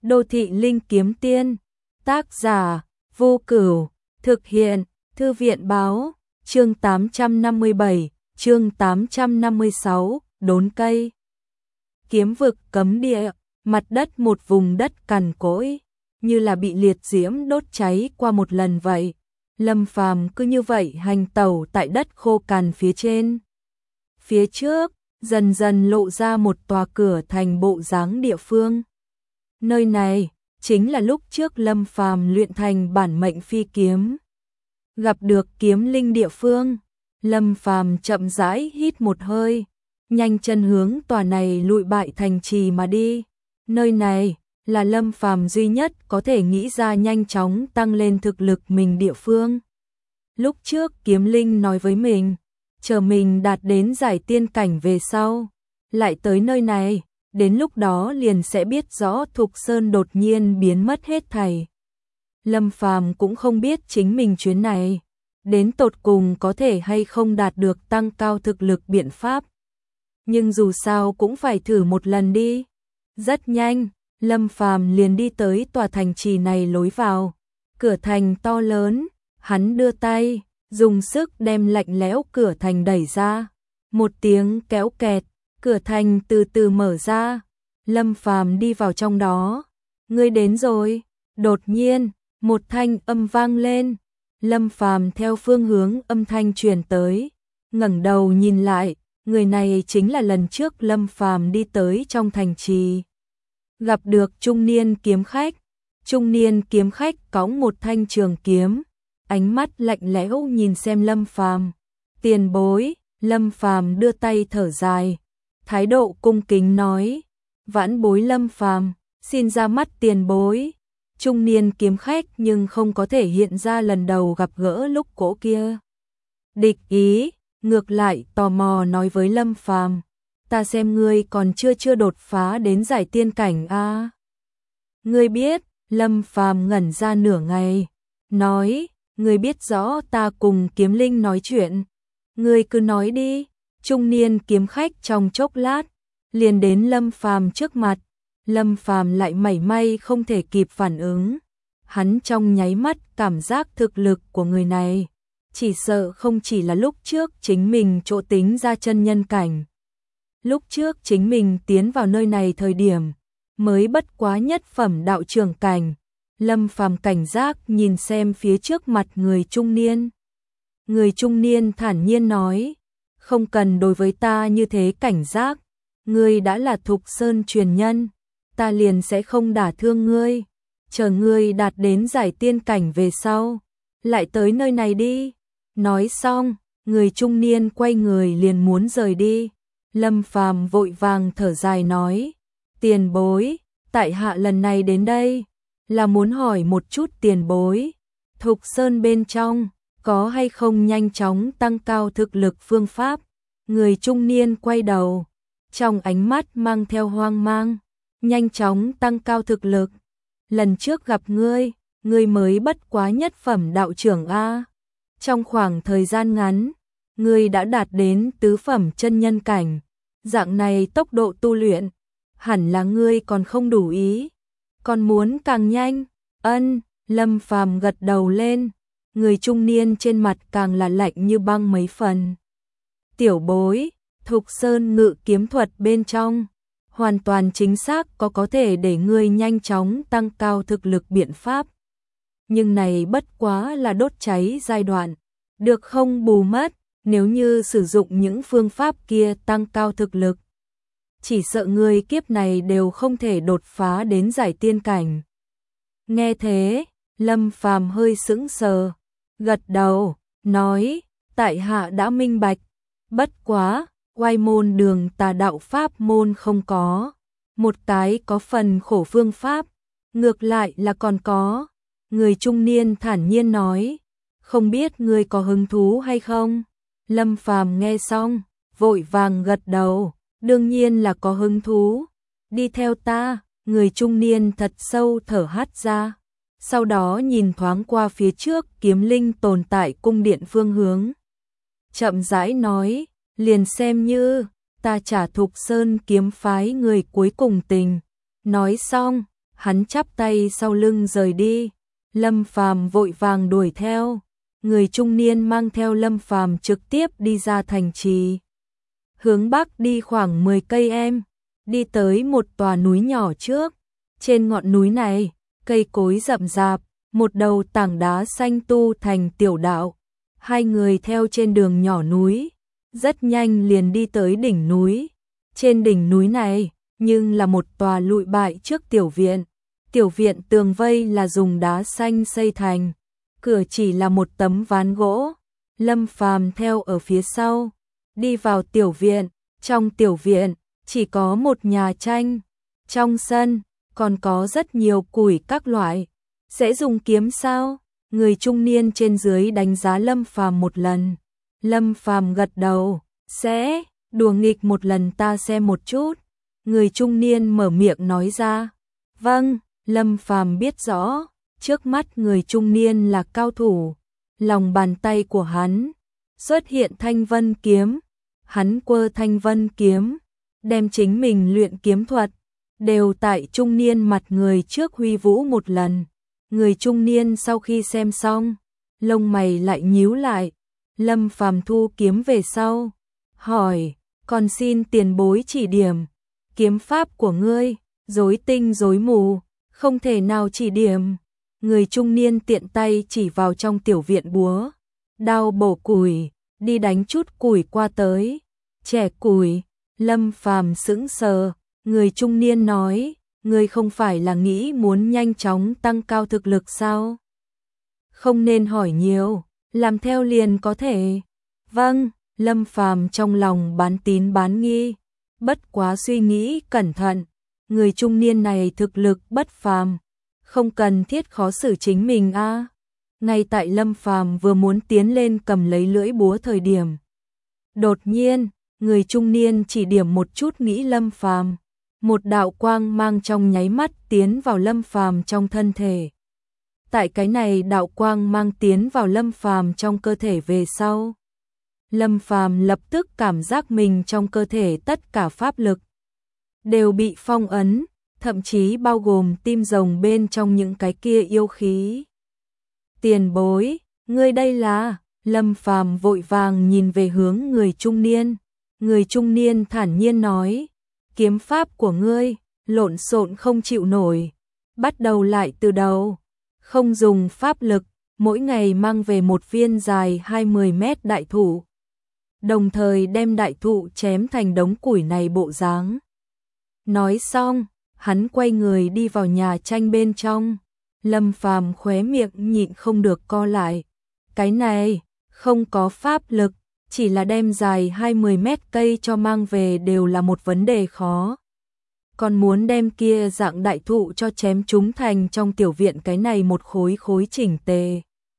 Đô thị linh kiếm tiên, tác giả, Vô Cửu, thực hiện, Thư viện báo, chương 857, chương 856, đốn cây. Kiếm vực cấm địa, mặt đất một vùng đất cằn cỗi, như là bị liệt diễm đốt cháy qua một lần vậy. Lâm Phàm cứ như vậy hành tẩu tại đất khô cằn phía trên. Phía trước, dần dần lộ ra một tòa cửa thành bộ dáng địa phương. Nơi này chính là lúc trước Lâm Phàm luyện thành bản mệnh phi kiếm. Gặp được kiếm linh địa phương, Lâm Phàm chậm rãi hít một hơi, nhanh chân hướng tòa này lụi bại thành trì mà đi. Nơi này là Lâm Phàm duy nhất có thể nghĩ ra nhanh chóng tăng lên thực lực mình địa phương. Lúc trước kiếm linh nói với mình, chờ mình đạt đến giải tiên cảnh về sau, lại tới nơi này, đến lúc đó liền sẽ biết rõ Thục Sơn đột nhiên biến mất hết thảy. Lâm Phàm cũng không biết chính mình chuyến này đến tột cùng có thể hay không đạt được tăng cao thực lực biện pháp. Nhưng dù sao cũng phải thử một lần đi. Rất nhanh, Lâm Phàm liền đi tới tòa thành trì này lối vào. Cửa thành to lớn, hắn đưa tay, dùng sức đem lạnh lẽo cửa thành đẩy ra. Một tiếng kéo kẹt, cửa thành từ từ mở ra. Lâm Phàm đi vào trong đó. Ngươi đến rồi. Đột nhiên, một thanh âm vang lên. Lâm Phàm theo phương hướng âm thanh truyền tới, ngẩng đầu nhìn lại, người này chính là lần trước Lâm Phàm đi tới trong thành trì. Gặp được trung niên kiếm khách. Trung niên kiếm khách cõng một thanh trường kiếm, ánh mắt lạnh lẽo nhìn xem Lâm Phàm. Tiền bối, Lâm Phàm đưa tay thở dài, thái độ cung kính nói, vãn bối Lâm Phàm, xin ra mắt tiền bối. Trung niên kiếm khách nhưng không có thể hiện ra lần đầu gặp gỡ lúc cỗ kia địch ý, ngược lại tò mò nói với Lâm Phàm, ta xem ngươi còn chưa đột phá đến giải tiên cảnh a. Ngươi biết? Lâm Phàm ngẩn ra nửa ngày, nói, ngươi biết rõ ta cùng kiếm linh nói chuyện, ngươi cứ nói đi. Trung niên kiếm khách trong chốc lát liền đến Lâm Phàm trước mặt. Lâm Phàm lại mảy may không thể kịp phản ứng. Hắn trong nháy mắt cảm giác thực lực của người này, chỉ sợ không chỉ là lúc trước chính mình chỗ tính ra chân nhân cảnh. Lúc trước chính mình tiến vào nơi này thời điểm, mới bất quá nhất phẩm đạo trưởng cảnh. Lâm Phàm cảnh giác nhìn xem phía trước mặt người trung niên. Người trung niên thản nhiên nói, không cần đối với ta như thế cảnh giác, ngươi đã là Thục Sơn truyền nhân, ta liền sẽ không đả thương ngươi, chờ ngươi đạt đến giải tiên cảnh về sau, lại tới nơi này đi. Nói xong, người trung niên quay người liền muốn rời đi. Lâm Phàm vội vàng thở dài nói, tiền bối, tại hạ lần này đến đây là muốn hỏi một chút tiền bối, Thục Sơn bên trong có hay không nhanh chóng tăng cao thực lực phương pháp. Người trung niên quay đầu, trong ánh mắt mang theo hoang mang. Nhanh chóng tăng cao thực lực. Lần trước gặp ngươi mới bất quá nhất phẩm đạo trưởng a. Trong khoảng thời gian ngắn, ngươi đã đạt đến tứ phẩm chân nhân cảnh. Dạng này tốc độ tu luyện, hẳn là ngươi còn không đủ ý, còn muốn càng nhanh. Ân, Lâm Phàm gật đầu lên. Người trung niên trên mặt càng là lạnh như băng mấy phần. Tiểu bối, Thục Sơn ngự kiếm thuật bên trong hoàn toàn chính xác có thể để ngươi nhanh chóng tăng cao thực lực biện pháp. Nhưng này bất quá là đốt cháy giai đoạn, được không bù mất. Nếu như sử dụng những phương pháp kia tăng cao thực lực, chỉ sợ ngươi kiếp này đều không thể đột phá đến giải tiên cảnh. Nghe thế, Lâm Phàm hơi sững sờ, gật đầu, nói, tại hạ đã minh bạch, bất quá Oai môn đường tà đạo pháp môn không có một cái có phần khổ phương pháp, ngược lại là còn có. Người trung niên thản nhiên nói, không biết ngươi có hứng thú hay không. Lâm Phàm nghe xong, vội vàng gật đầu, đương nhiên là có hứng thú. Đi theo ta. Người trung niên thật sâu thở hắt ra, sau đó nhìn thoáng qua phía trước kiếm linh tồn tại cung điện phương hướng, chậm rãi nói, liền xem như ta trả Thục Sơn kiếm phái người cuối cùng tình. Nói xong, hắn chắp tay sau lưng rời đi. Lâm Phàm vội vàng đuổi theo. Người trung niên mang theo Lâm Phàm trực tiếp đi ra thành trì. Hướng bắc đi khoảng 10 cây em, đi tới một tòa núi nhỏ trước. Trên ngọn núi này, cây cối rậm rạp, một đầu tảng đá xanh tu thành tiểu đạo. Hai người theo trên đường nhỏ núi, rất nhanh liền đi tới đỉnh núi. Trên đỉnh núi này, nhưng là một tòa lụi bại trước tiểu viện. Tiểu viện tường vây là dùng đá xanh xây thành, cửa chỉ là một tấm ván gỗ. Lâm Phàm theo ở phía sau, đi vào tiểu viện. Trong tiểu viện, chỉ có một nhà tranh. Trong sân, còn có rất nhiều củi các loại. Sẽ dùng kiếm sao? Người trung niên trên dưới đánh giá Lâm Phàm một lần. Lâm Phàm gật đầu, sẽ, đùa nghịch một lần ta xem một chút. Người trung niên mở miệng nói ra. Vâng, Lâm Phàm biết rõ, trước mắt người trung niên là cao thủ. Lòng bàn tay của hắn xuất hiện thanh vân kiếm. Hắn quơ thanh vân kiếm, đem chính mình luyện kiếm thuật, đều tại trung niên mặt người trước huy vũ một lần. Người trung niên sau khi xem xong, lông mày lại nhíu lại. Lâm Phàm thu kiếm về sau, hỏi, còn xin tiền bối chỉ điểm. Kiếm pháp của ngươi, rối tinh rối mù, không thể nào chỉ điểm. Người trung niên tiện tay chỉ vào trong tiểu viện búa, đao bổ củi, đi đánh chút củi qua tới. Trẻ củi, Lâm Phàm sững sờ, người trung niên nói, ngươi không phải là nghĩ muốn nhanh chóng tăng cao thực lực sao? Không nên hỏi nhiều, làm theo liền có thể. Vâng, Lâm Phàm trong lòng bán tín bán nghi, bất quá suy nghĩ cẩn thận, người trung niên này thực lực bất phàm, không cần thiết khó xử chính mình a. Ngay tại Lâm Phàm vừa muốn tiến lên cầm lấy lưỡi búa thời điểm, đột nhiên, người trung niên chỉ điểm một chút nghĩ Lâm Phàm, một đạo quang mang trong nháy mắt tiến vào Lâm Phàm trong thân thể. Tại cái này đạo quang mang tiến vào Lâm Phàm trong cơ thể về sau, Lâm Phàm lập tức cảm giác mình trong cơ thể tất cả pháp lực đều bị phong ấn, thậm chí bao gồm tim rồng bên trong những cái kia yêu khí. Tiền bối, ngươi đây là? Lâm Phàm vội vàng nhìn về hướng người trung niên. Người trung niên thản nhiên nói, kiếm pháp của ngươi, lộn xộn không chịu nổi. Bắt đầu lại từ đầu, không dùng pháp lực, mỗi ngày mang về một viên dài 20 mét đại thụ. Đồng thời đem đại thụ chém thành đống củi này bộ dáng. Nói xong, hắn quay người đi vào nhà tranh bên trong. Lâm Phàm khóe miệng nhịn không được co lại. Cái này, không có pháp lực, chỉ là đem dài 20 mét cây cho mang về đều là một vấn đề khó. Còn muốn đem kia dạng đại thụ cho chém chúng thành trong tiểu viện cái này một khối khối chỉnh tề.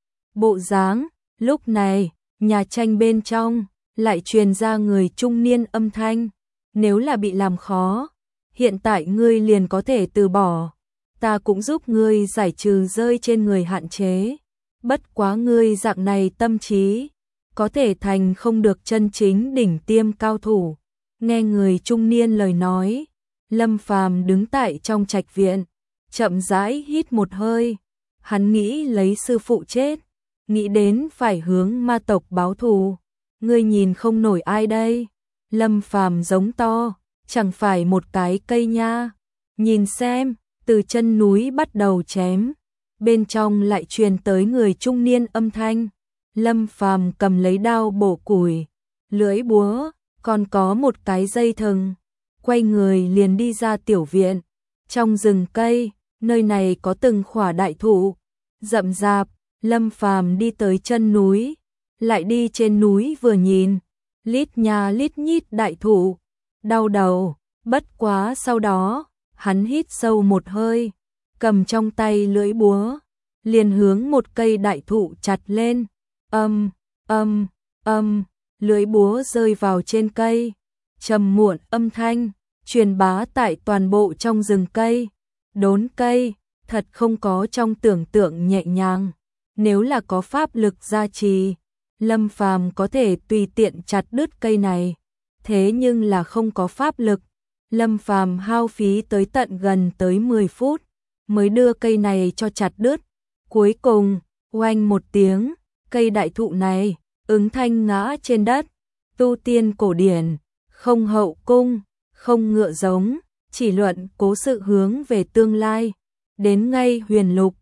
Bộ dáng, lúc này, nhà tranh bên trong, lại truyền ra người trung niên âm thanh. Nếu là bị làm khó, hiện tại ngươi liền có thể từ bỏ. Ta cũng giúp ngươi giải trừ rơi trên người hạn chế. Bất quá ngươi dạng này tâm trí, có thể thành không được chân chính đỉnh tiêm cao thủ. Nghe người trung niên lời nói, Lâm Phàm đứng tại trong trạch viện, chậm rãi hít một hơi. Hắn nghĩ lấy sư phụ chết, nghĩ đến phải hướng ma tộc báo thù. Ngươi nhìn không nổi ai đây? Lâm Phàm giống to, chẳng phải một cái cây nha. Nhìn xem, từ chân núi bắt đầu chém, bên trong lại truyền tới người trung niên âm thanh. Lâm Phàm cầm lấy đao bổ củi, lưỡi búa, còn có một cái dây thừng, quay người liền đi ra tiểu viện. Trong rừng cây, nơi này có từng khỏa đại thụ rậm rạp. Lâm Phàm đi tới chân núi, lại đi trên núi vừa nhìn, lít nha lít nhít đại thụ, đau đầu. Bất quá sau đó, hắn hít sâu một hơi, cầm trong tay lưỡi búa, liền hướng một cây đại thụ chặt lên. Lưỡi búa rơi vào trên cây, trầm muộn âm thanh truyền bá tại toàn bộ trong rừng cây. Đốn cây, thật không có trong tưởng tượng nhẹ nhàng. Nếu là có pháp lực gia trì, Lâm Phàm có thể tùy tiện chặt đứt cây này. Thế nhưng là không có pháp lực, Lâm Phàm hao phí tới tận gần tới 10 phút, mới đưa cây này cho chặt đứt. Cuối cùng, oanh một tiếng, cây đại thụ này ứng thanh ngã trên đất. Tu tiên cổ điển, không hậu cung, không ngựa giống, chỉ luận cố sự hướng về tương lai. Đến ngay huyền lục,